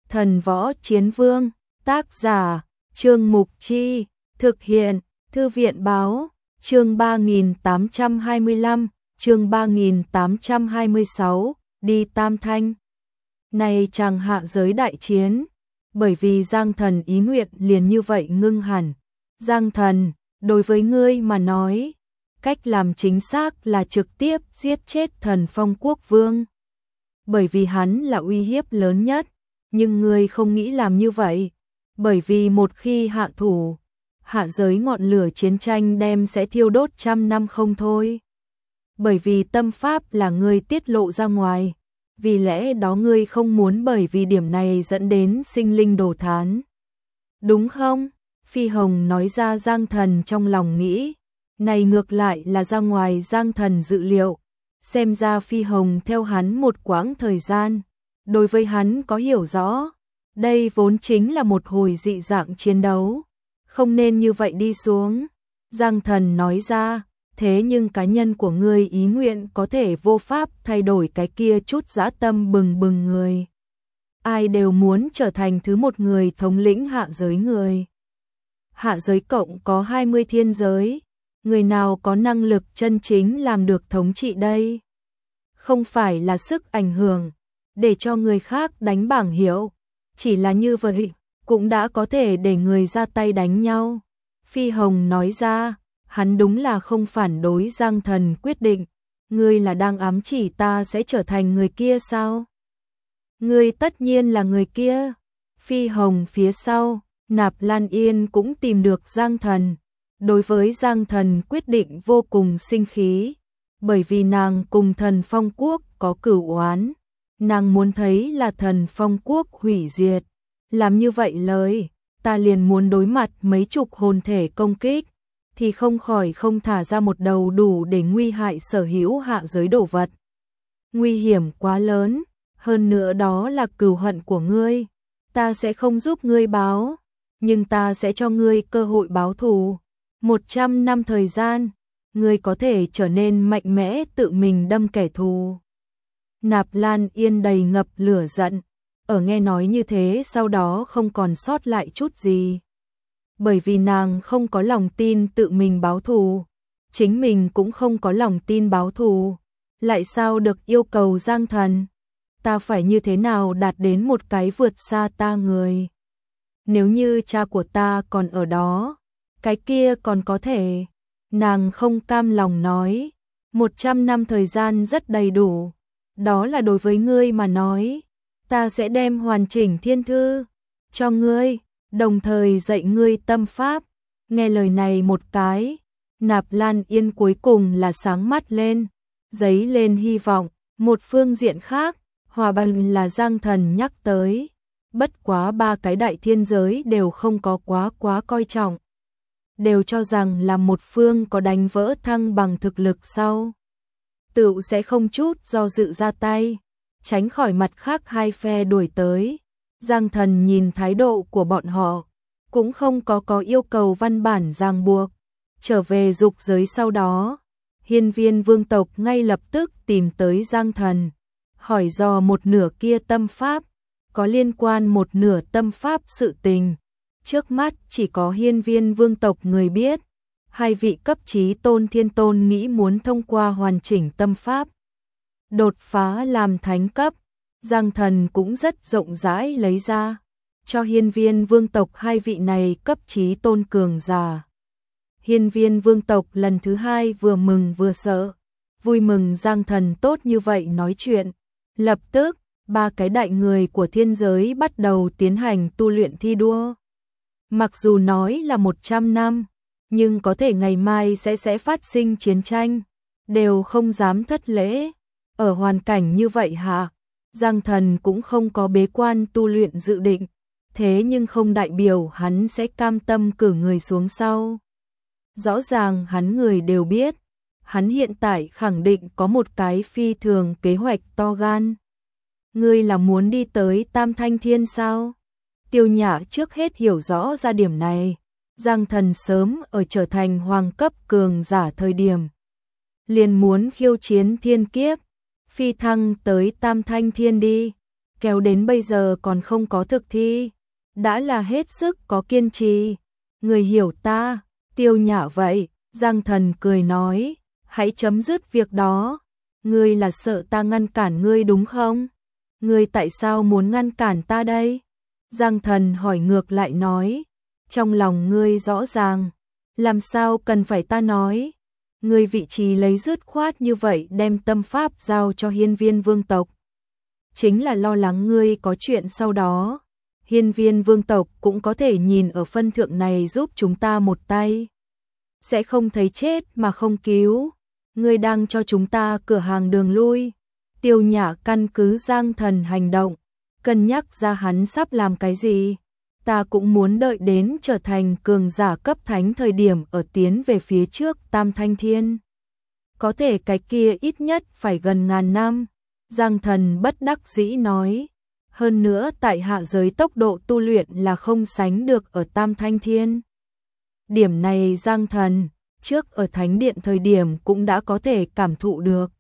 Thần Võ Chiến Vương, tác giả, Trương Mục Chi, thực hiện, Thư viện Báo, chương 3825, chương 3826, đi Tam Thanh. Này chàng hạ giới đại chiến, bởi vì Giang Thần ý nguyện liền như vậy ngưng hẳn. Giang Thần, đối với ngươi mà nói, cách làm chính xác là trực tiếp giết chết Thần Phong Quốc Vương. Bởi vì hắn là uy hiếp lớn nhất, nhưng ngươi không nghĩ làm như vậy, bởi vì một khi hạ thủ, hạ giới ngọn lửa chiến tranh đem sẽ thiêu đốt trăm năm không thôi. Bởi vì tâm pháp là ngươi tiết lộ ra ngoài, vì lẽ đó ngươi không muốn bởi vì điểm này dẫn đến sinh linh đổ thán. Đúng không? Phi Hồng nói ra Giang Thần trong lòng nghĩ, này ngược lại là ra ngoài Giang Thần dự liệu, xem ra Phi Hồng theo hắn một quãng thời gian, đối với hắn có hiểu rõ, đây vốn chính là một hồi dị dạng chiến đấu, không nên như vậy đi xuống. Giang Thần nói ra, thế nhưng cá nhân của ngươi ý nguyện có thể vô pháp thay đổi cái kia chút dã tâm bừng bừng người. Ai đều muốn trở thành thứ một người thống lĩnh hạ giới người. Hạ giới cộng có 20 thiên giới, người nào có năng lực chân chính làm được thống trị đây? Không phải là sức ảnh hưởng, để cho người khác đánh bảng hiệu, chỉ là như vậy, cũng đã có thể để người ra tay đánh nhau. Phi Hồng nói ra, hắn đúng là không phản đối Giang Thần quyết định, ngươi là đang ám chỉ ta sẽ trở thành người kia sao? Ngươi tất nhiên là người kia. Phi Hồng phía sau, Nạp Lan Yên cũng tìm được Giang Thần, đối với Giang Thần quyết định vô cùng sinh khí, bởi vì nàng cùng Thần Phong Quốc có cửu oán, nàng muốn thấy là Thần Phong Quốc hủy diệt, làm như vậy lời, ta liền muốn đối mặt mấy chục hồn thể công kích, thì không khỏi không thả ra một đầu đủ để nguy hại sở hữu hạ giới đồ vật. Nguy hiểm quá lớn, hơn nữa đó là cừu hận của ngươi, ta sẽ không giúp ngươi báo, nhưng ta sẽ cho ngươi cơ hội báo thù. 100 năm thời gian, ngươi có thể trở nên mạnh mẽ tự mình đâm kẻ thù. Nạp Lan Yên đầy ngập lửa giận, ở nghe nói như thế sau đó không còn sót lại chút gì. Bởi vì nàng không có lòng tin tự mình báo thù, chính mình cũng không có lòng tin báo thù, lại sao được yêu cầu Giang Thần? Ta phải như thế nào đạt đến một cái vượt xa ta người? Nếu như cha của ta còn ở đó, cái kia còn có thể. Nàng không cam lòng nói, 100 năm thời gian rất đầy đủ, đó là đối với ngươi mà nói, ta sẽ đem hoàn chỉnh thiên thư cho ngươi, đồng thời dạy ngươi tâm pháp. Nghe lời này một cái, Nạp Lan Yên cuối cùng là sáng mắt lên, dấy lên hy vọng. Một phương diện khác, hòa bình là Giang Thần nhắc tới, bất quá ba cái đại thiên giới đều không có quá coi trọng, đều cho rằng là một phương có đánh vỡ thăng bằng thực lực sau, tự sẽ không chút do dự ra tay, tránh khỏi mặt khác hai phe đuổi tới. Giang Thần nhìn thái độ của bọn họ, cũng không có yêu cầu văn bản ràng buộc. Trở về dục giới sau đó, Hiên Viên vương tộc ngay lập tức tìm tới Giang Thần, hỏi dò một nửa kia tâm pháp, có liên quan một nửa tâm pháp sự tình. Trước mắt chỉ có Hiên Viên vương tộc người biết, hai vị cấp chí tôn thiên tôn nghĩ muốn thông qua hoàn chỉnh tâm pháp, đột phá làm thánh cấp. Giang Thần cũng rất rộng rãi lấy ra, cho Hiên Viên vương tộc hai vị này cấp chí tôn cường giả. Hiên Viên vương tộc lần thứ hai vừa mừng vừa sợ, vui mừng Giang Thần tốt như vậy nói chuyện. Lập tức, ba cái đại người của thiên giới bắt đầu tiến hành tu luyện thi đua. Mặc dù nói là 100 năm, nhưng có thể ngày mai sẽ phát sinh chiến tranh, đều không dám thất lễ. Ở hoàn cảnh như vậy hạ, Giang Thần cũng không có bế quan tu luyện dự định, thế nhưng không đại biểu hắn sẽ cam tâm cử người xuống sau. Rõ ràng hắn người đều biết, hắn hiện tại khẳng định có một cái phi thường kế hoạch to gan. Ngươi là muốn đi tới Tam Thanh Thiên sao? Tiêu Nhã trước hết hiểu rõ ra điểm này, Giang Thần sớm ở trở thành hoàng cấp cường giả thời điểm, liền muốn khiêu chiến thiên kiếp, phi thăng tới Tam Thanh Thiên đi. kéo đến bây giờ còn không có thực thi, đã là hết sức có kiên trì. Người hiểu ta, Tiêu Nhã vậy, Giang Thần cười nói, hãy chấm dứt việc đó. Ngươi là sợ ta ngăn cản ngươi đúng không? Ngươi tại sao muốn ngăn cản ta đây? Giang Thần hỏi ngược lại nói, trong lòng ngươi rõ ràng, làm sao cần phải ta nói? Ngươi vị trí lấy dứt khoát như vậy đem tâm pháp giao cho hiên viên vương tộc. Chính là lo lắng ngươi có chuyện sau đó. Hiên viên vương tộc cũng có thể nhìn ở phân thượng này giúp chúng ta một tay. Sẽ không thấy chết mà không cứu. Ngươi đang cho chúng ta cửa hàng đường lui. Tiêu Nhã căn cứ Giang Thần hành động, cân nhắc ra hắn sắp làm cái gì. Ta cũng muốn đợi đến trở thành cường giả cấp thánh thời điểm ở tiến về phía trước Tam Thanh Thiên. Có thể cái kia ít nhất phải gần ngàn năm. Giang Thần bất đắc dĩ nói. Hơn nữa tại hạ giới tốc độ tu luyện là không sánh được ở Tam Thanh Thiên. Điểm này Giang Thần trước ở Thánh Điện thời điểm cũng đã có thể cảm thụ được.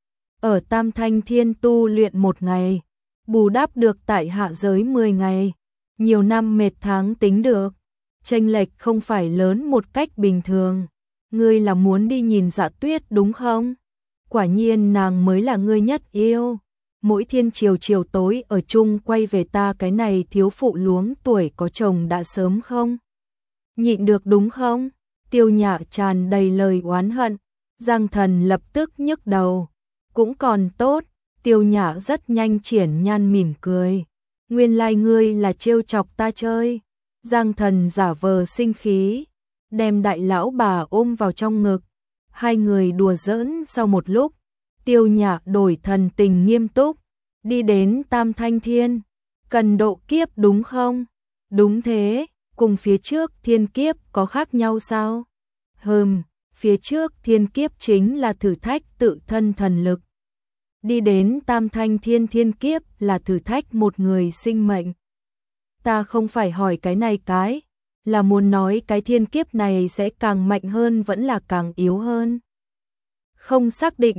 Ở Tam Thanh Thiên tu luyện 1 ngày, bù đắp được tại hạ giới 10 ngày, nhiều năm mệt tháng tính được. Chênh lệch không phải lớn một cách bình thường. Ngươi là muốn đi nhìn Dạ Tuyết đúng không? Quả nhiên nàng mới là ngươi nhất yêu. Mỗi thiên chiều tối ở chung quay về ta cái này thiếu phụ luống tuổi có chồng đã sớm không? Nhịn được đúng không? Tiêu Nhã tràn đầy lời oán hận. Giang Thần lập tức nhức đầu. Cũng còn tốt, Tiêu Nhã rất nhanh triển nhan mỉm cười. Nguyên lai ngươi là trêu chọc ta chơi. Giang Thần giả vờ sinh khí, đem đại lão bà ôm vào trong ngực. Hai người đùa giỡn sau một lúc, Tiêu Nhã đổi thần tình nghiêm túc, đi đến Tam Thanh Thiên. Cần độ kiếp đúng không? Đúng thế, cùng phía trước thiên kiếp có khác nhau sao? Phía trước thiên kiếp chính là thử thách tự thân thần lực. Đi đến Tam Thanh Thiên thiên kiếp là thử thách một người sinh mệnh. Ta không phải hỏi cái này là muốn nói cái thiên kiếp này sẽ càng mạnh hơn vẫn là càng yếu hơn. Không xác định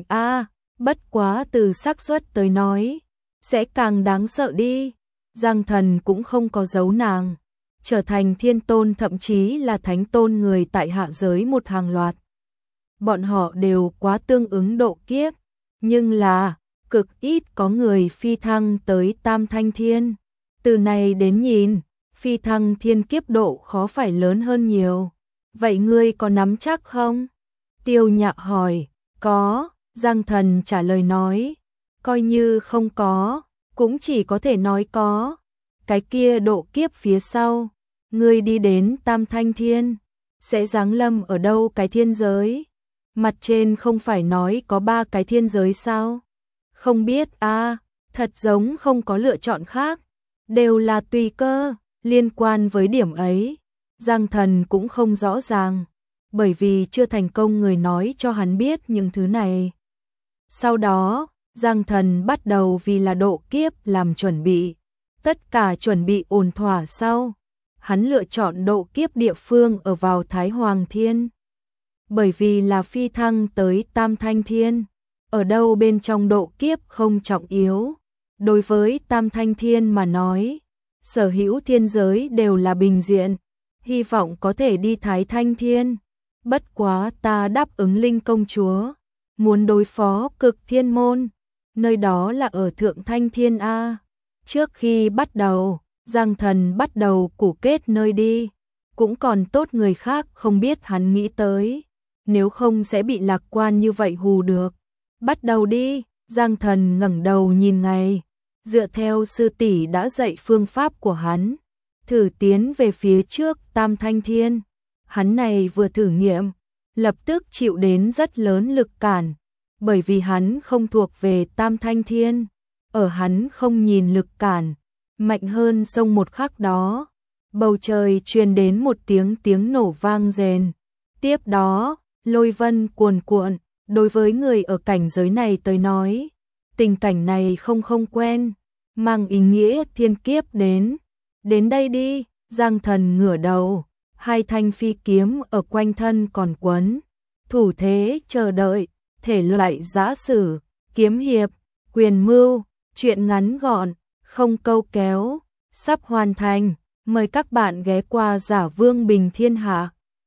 bất quá từ xác suất tới nói, sẽ càng đáng sợ đi. Giang Thần cũng không có giấu nàng, trở thành thiên tôn thậm chí là thánh tôn người tại hạ giới một hàng loạt. Bọn họ đều quá tương ứng độ kiếp, nhưng là cực ít có người phi thăng tới Tam Thanh Thiên. Từ này đến nhìn, phi thăng thiên kiếp độ khó phải lớn hơn nhiều. Vậy ngươi có nắm chắc không? Tiêu Nhã hỏi. Có, Giang Thần trả lời nói. Coi như không có, cũng chỉ có thể nói có. Cái kia độ kiếp phía sau, ngươi đi đến Tam Thanh Thiên, sẽ giáng lâm ở đâu cái thiên giới? Mặt trên không phải nói có 3 cái thiên giới sao? Không biết thật giống không có lựa chọn khác, đều là tùy cơ. Liên quan với điểm ấy, Giang Thần cũng không rõ ràng, bởi vì chưa thành công người nói cho hắn biết những thứ này. Sau đó, Giang Thần bắt đầu vì là độ kiếp làm chuẩn bị. Tất cả chuẩn bị ổn thỏa sau, hắn lựa chọn độ kiếp địa phương ở vào Thái Hoàng Thiên. Bởi vì là phi thăng tới Tam Thanh Thiên, ở đâu bên trong độ kiếp không trọng yếu. Đối với Tam Thanh Thiên mà nói, sở hữu thiên giới đều là bình diện, hy vọng có thể đi Thái Thanh Thiên. Bất quá ta đáp ứng Linh công chúa, muốn đối phó Cực Thiên môn, nơi đó là ở Thượng Thanh Thiên Trước khi bắt đầu, Giang Thần bắt đầu củ kết nơi đi, cũng còn tốt người khác không biết hắn nghĩ tới, nếu không sẽ bị lạc quan như vậy hù được. Bắt đầu đi, Giang Thần ngẩng đầu nhìn ngày, dựa theo sư tỷ đã dạy phương pháp của hắn, thử tiến về phía trước Tam Thanh Thiên. Hắn này vừa thử nghiệm, lập tức chịu đến rất lớn lực cản, bởi vì hắn không thuộc về Tam Thanh Thiên. Ở hắn không nhìn lực cản, mạnh hơn sông một khắc đó, bầu trời truyền đến một tiếng nổ vang rền. Tiếp đó, lôi vân cuồn cuộn, đối với người ở cảnh giới này tới nói, tình cảnh này không quen, mang ý nghĩa thiên kiếp đến. Đến đây đi, Giang Thần ngửa đầu, 2 thanh phi kiếm ở quanh thân còn quấn, thủ thế chờ đợi, thể loại giã sử, kiếm hiệp, quyền mưu, chuyện ngắn gọn, không câu kéo, sắp hoàn thành. Mời các bạn ghé qua Giả Vương Bình Thiên Hạ.